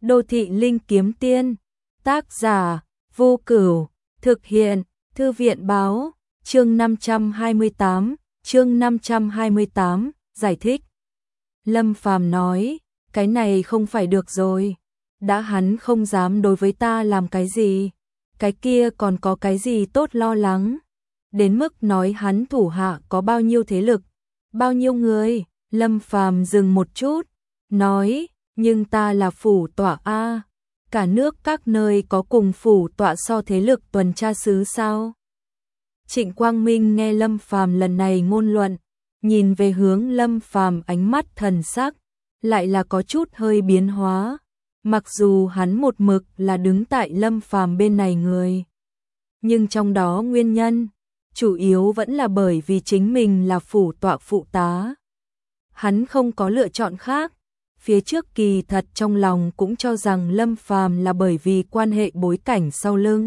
Đô thị linh kiếm tiên, tác giả, Vô Cửu, thực hiện, Thư viện báo, chương 528, giải thích. Lâm Phàm nói, cái này không phải được rồi, đã hắn không dám đối với ta làm cái gì, cái kia còn có cái gì tốt lo lắng, đến mức nói hắn thủ hạ có bao nhiêu thế lực, bao nhiêu người. Lâm Phàm dừng một chút, nói, nhưng ta là phủ tọa a, cả nước các nơi có cùng phủ tọa so thế lực tuần tra sứ sao? Trịnh Quang Minh nghe Lâm Phàm lần này ngôn luận, nhìn về hướng Lâm Phàm ánh mắt thần sắc, lại là có chút hơi biến hóa, mặc dù hắn một mực là đứng tại Lâm Phàm bên này người. Nhưng trong đó nguyên nhân, chủ yếu vẫn là bởi vì chính mình là phủ tọa phụ tá. Hắn không có lựa chọn khác, phía trước kỳ thật trong lòng cũng cho rằng Lâm Phàm là bởi vì quan hệ bối cảnh sau lưng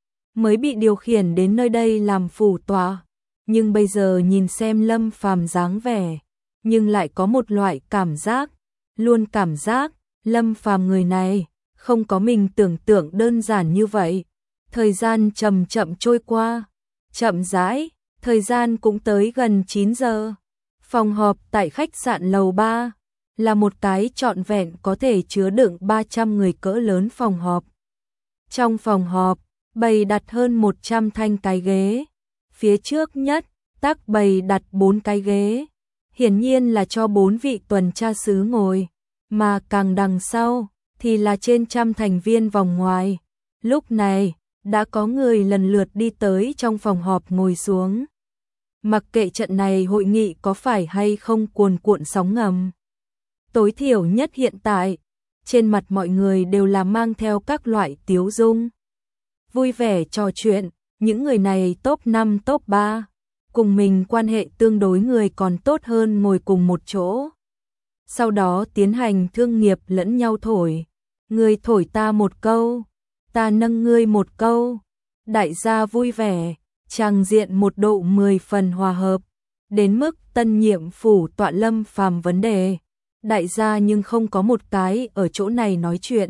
mới bị điều khiển đến nơi đây làm phủ tọa, nhưng bây giờ nhìn xem Lâm Phàm dáng vẻ, nhưng lại có một loại cảm giác, luôn cảm giác Lâm Phàm người này không có mình tưởng tượng đơn giản như vậy. Thời gian chậm chậm trôi qua, chậm rãi, thời gian cũng tới gần 9 giờ. Phòng họp tại khách sạn lầu 3 là một cái trọn vẹn có thể chứa đựng 300 người cỡ lớn phòng họp. Trong phòng họp, bày đặt hơn 100 thanh cái ghế. Phía trước nhất, tác bày đặt 4 cái ghế. Hiển nhiên là cho 4 vị tuần tra sứ ngồi, mà càng đằng sau thì là trên trăm thành viên vòng ngoài. Lúc này, đã có người lần lượt đi tới trong phòng họp ngồi xuống. Mặc kệ trận này hội nghị có phải hay không cuồn cuộn sóng ngầm, tối thiểu nhất hiện tại, trên mặt mọi người đều là mang theo các loại tiếu dung. Vui vẻ trò chuyện, những người này top 5 top 3, cùng mình quan hệ tương đối người còn tốt hơn ngồi cùng một chỗ. Sau đó tiến hành thương nghiệp lẫn nhau thổi, người thổi ta một câu, ta nâng ngươi một câu, đại gia vui vẻ, tràng diện một độ 10 phần hòa hợp, đến mức tân nhiệm phủ tọa Lâm Phàm vấn đề, đại gia nhưng không có một cái ở chỗ này nói chuyện.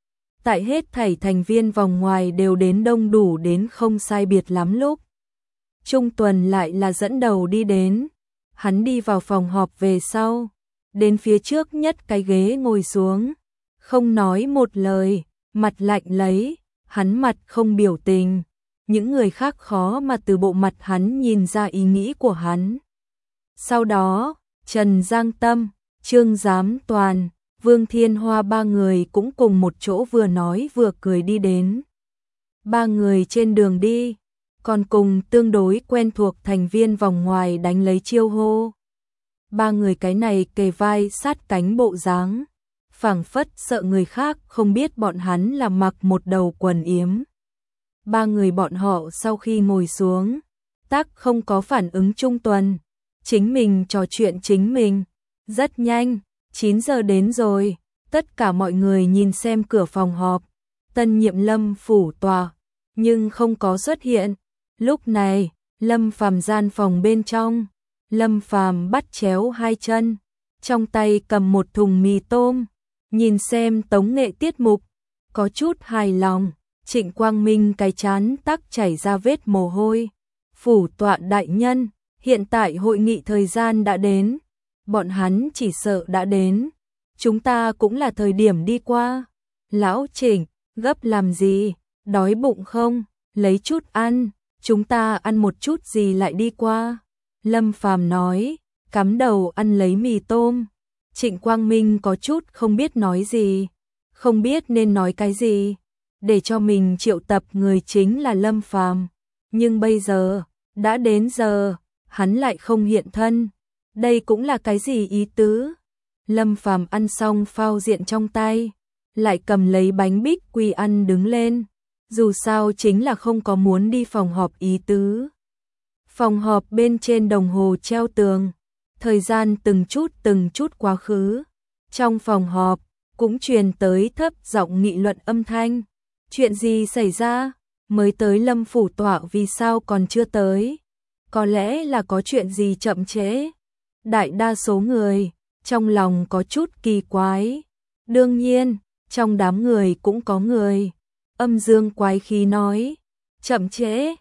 Tại hết thảy thành viên vòng ngoài đều đến đông đủ đến không sai biệt lắm lúc. Trung Tuần lại là dẫn đầu đi đến, hắn đi vào phòng họp về sau, đến phía trước nhất cái ghế ngồi xuống, không nói một lời, mặt lạnh lấy, hắn mặt không biểu tình. Những người khác khó mà từ bộ mặt hắn nhìn ra ý nghĩ của hắn. Sau đó, Trần Giang Tâm, Trương Giám Toàn, Vương Thiên Hoa ba người cũng cùng một chỗ vừa nói vừa cười đi đến. Ba người trên đường đi, còn cùng tương đối quen thuộc thành viên vòng ngoài đánh lấy chiêu hô. Ba người cái này kề vai sát cánh bộ dáng, phảng phất sợ người khác không biết bọn hắn là mặc một đầu quần yếm. Ba người bọn họ sau khi ngồi xuống, tác không có phản ứng Trung Tuần, chính mình trò chuyện chính mình. Rất nhanh, 9 giờ đến rồi, tất cả mọi người nhìn xem cửa phòng họp, tân nhiệm Lâm phủ tọa, nhưng không có xuất hiện. Lúc này, Lâm Phàm gian phòng bên trong, Lâm Phàm bắt chéo hai chân, trong tay cầm một thùng mì tôm, nhìn xem tống nghệ tiết mục, có chút hài lòng. Trịnh Quang Minh cái chán tắc chảy ra vết mồ hôi. Phủ tọa đại nhân, hiện tại hội nghị thời gian đã đến. Bọn hắn chỉ sợ đã đến. Chúng ta cũng là thời điểm đi qua. Lão Trịnh, gấp làm gì? Đói bụng không? Lấy chút ăn. Chúng ta ăn một chút gì lại đi qua. Lâm Phàm nói, cắm đầu ăn lấy mì tôm. Trịnh Quang Minh có chút không biết nói gì. Không biết nên nói cái gì. Để cho mình triệu tập người chính là Lâm Phàm, nhưng bây giờ, đã đến giờ, hắn lại không hiện thân. Đây cũng là cái gì ý tứ? Lâm Phàm ăn xong phao diện trong tay, lại cầm lấy bánh bích quy ăn đứng lên. Dù sao chính là không có muốn đi phòng họp ý tứ. Phòng họp bên trên đồng hồ treo tường, thời gian từng chút quá khứ. Trong phòng họp, cũng truyền tới thấp giọng nghị luận âm thanh. Chuyện gì xảy ra? Mới tới Lâm phủ tọa vì sao còn chưa tới? Có lẽ là có chuyện gì chậm trễ. Đại đa số người trong lòng có chút kỳ quái. Đương nhiên, Trong đám người cũng có người. Âm dương quái khí nói. Chậm trễ.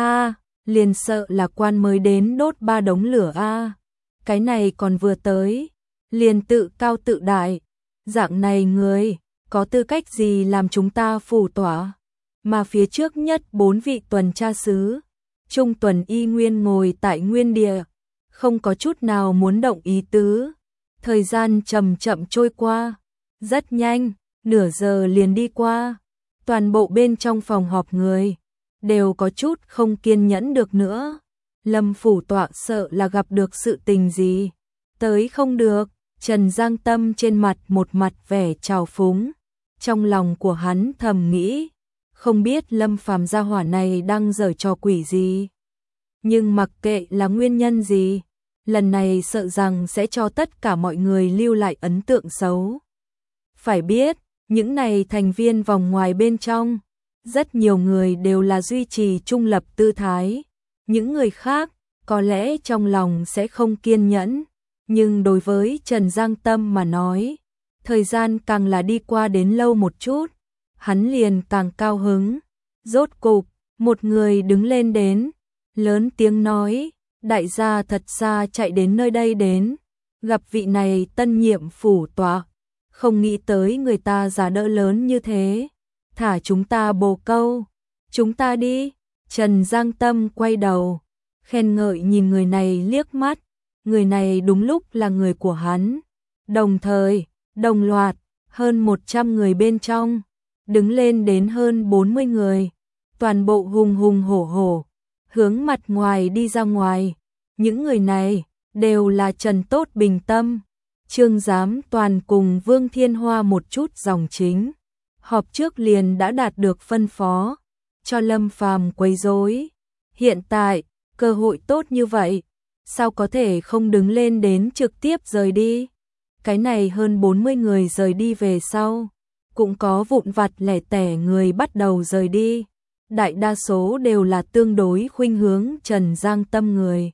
Liền sợ là quan mới đến đốt 3 đống lửa cái này còn vừa tới. Liền tự cao tự đại. Dạng này người, có tư cách gì làm chúng ta phủ tỏa. Mà phía trước nhất 4 vị tuần tra sứ. Trung tuần y nguyên ngồi tại nguyên địa. Không có chút nào muốn động ý tứ. Thời gian chậm chậm trôi qua. Rất nhanh, nửa giờ liền đi qua. Toàn bộ bên trong phòng họp người đều có chút không kiên nhẫn được nữa. Lâm phủ tọa sợ là gặp được sự tình gì. Tới không được, Trần Giang Tâm trên mặt một mặt vẻ trào phúng. Trong lòng của hắn thầm nghĩ, không biết Lâm Phàm gia hỏa này đang giở trò quỷ gì. Nhưng mặc kệ là nguyên nhân gì, lần này sợ rằng sẽ cho tất cả mọi người lưu lại ấn tượng xấu. Phải biết, những này thành viên vòng ngoài bên trong, rất nhiều người đều là duy trì trung lập tư thái. Những người khác, có lẽ trong lòng sẽ không kiên nhẫn, nhưng đối với Trần Giang Tâm mà nói, thời gian càng là đi qua đến lâu một chút, hắn liền càng cao hứng. Rốt cục, một người đứng lên đến, lớn tiếng nói, đại gia thật xa chạy đến nơi đây đến, gặp vị này tân nhiệm phủ tọa, không nghĩ tới người ta giá đỡ lớn như thế, thả chúng ta bồ câu, chúng ta đi. Trần Giang Tâm quay đầu, khen ngợi nhìn người này liếc mắt, người này đúng lúc là người của hắn. Đồng thời, đồng loạt, hơn 100 người bên trong, đứng lên đến hơn 40 người, toàn bộ hùng hùng hổ hổ, hướng mặt ngoài đi ra ngoài. Những người này đều là Trần Tốt Bình Tâm, Trương Giám Toàn cùng Vương Thiên Hoa một chút dòng chính. Họp trước liền đã đạt được phân phó, cho Lâm Phàm quấy rối. Hiện tại, cơ hội tốt như vậy, sao có thể không đứng lên đến trực tiếp rời đi. Cái này hơn 40 người rời đi về sau, cũng có vụn vặt lẻ tẻ người bắt đầu rời đi. Đại đa số đều là tương đối khuynh hướng Trần Giang Tâm người.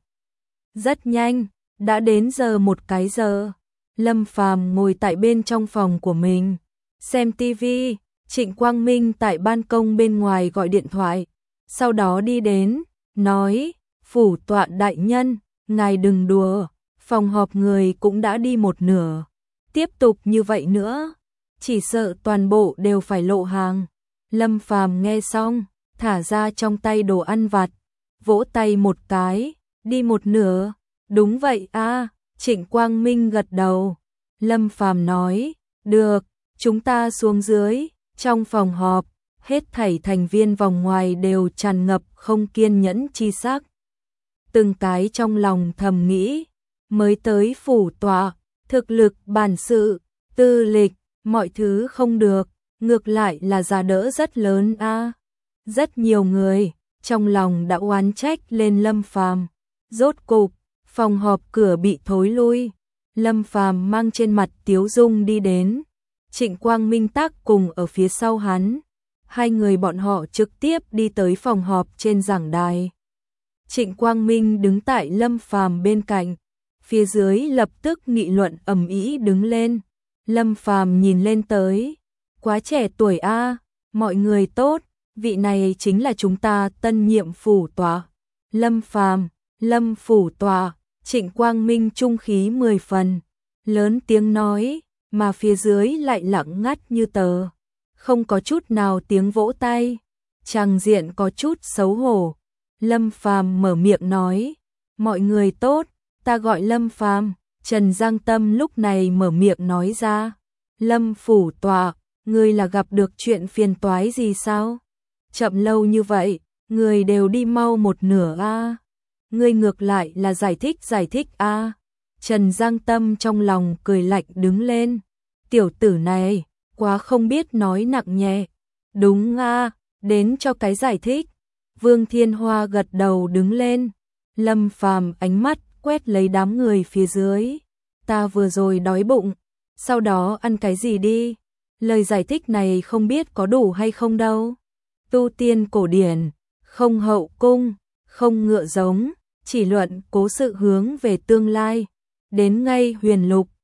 Rất nhanh, đã đến giờ 1 cái giờ, Lâm Phàm ngồi tại bên trong phòng của mình, xem tivi. Trịnh Quang Minh tại ban công bên ngoài gọi điện thoại, sau đó đi đến, nói, phủ tọa đại nhân, ngài đừng đùa, phòng họp người cũng đã đi một nửa, tiếp tục như vậy nữa, chỉ sợ toàn bộ đều phải lộ hàng. Lâm Phàm nghe xong, thả ra trong tay đồ ăn vặt, vỗ tay một cái, đi một nửa, đúng vậy Trịnh Quang Minh gật đầu. Lâm Phàm nói, được, chúng ta xuống dưới. Trong phòng họp, hết thảy thành viên vòng ngoài đều tràn ngập không kiên nhẫn chi sắc. Từng cái trong lòng thầm nghĩ, mới tới phủ tọa, thực lực, bản sự, tư lịch, mọi thứ không được, ngược lại là giá đỡ rất lớn Rất nhiều người, trong lòng đã oán trách lên Lâm Phàm. Rốt cục, phòng họp cửa bị thối lui, Lâm Phàm mang trên mặt tiếu dung đi đến. Trịnh Quang Minh tác cùng ở phía sau hắn, hai người bọn họ trực tiếp đi tới phòng họp trên giảng đài. Trịnh Quang Minh đứng tại Lâm Phàm bên cạnh, phía dưới lập tức nghị luận ầm ĩ đứng lên. Lâm Phàm nhìn lên tới, quá trẻ tuổi mọi người tốt, vị này chính là chúng ta tân nhiệm phủ tọa. Lâm Phàm, Lâm phủ tọa. Trịnh Quang Minh trung khí 10 phần, lớn tiếng nói. Mà phía dưới lại lặng ngắt như tờ, không có chút nào tiếng vỗ tay, tràng diện có chút xấu hổ. Lâm Phàm mở miệng nói, mọi người tốt, ta gọi Lâm Phàm. Trần Giang Tâm lúc này mở miệng nói ra, Lâm phủ tọa, ngươi là gặp được chuyện phiền toái gì sao? Chậm lâu như vậy, người đều đi mau một nửa ngươi ngược lại là giải thích Trần Giang Tâm trong lòng cười lạnh đứng lên. Tiểu tử này, quá không biết nói nặng nhẹ. Đúng đến cho cái giải thích. Vương Thiên Hoa gật đầu đứng lên. Lâm Phàm ánh mắt quét lấy đám người phía dưới. Ta vừa rồi đói bụng, sau đó ăn cái gì đi. Lời giải thích này không biết có đủ hay không đâu. Tu tiên cổ điển, không hậu cung, không ngựa giống, chỉ luận cố sự hướng về tương lai. Đến ngay huyền lục,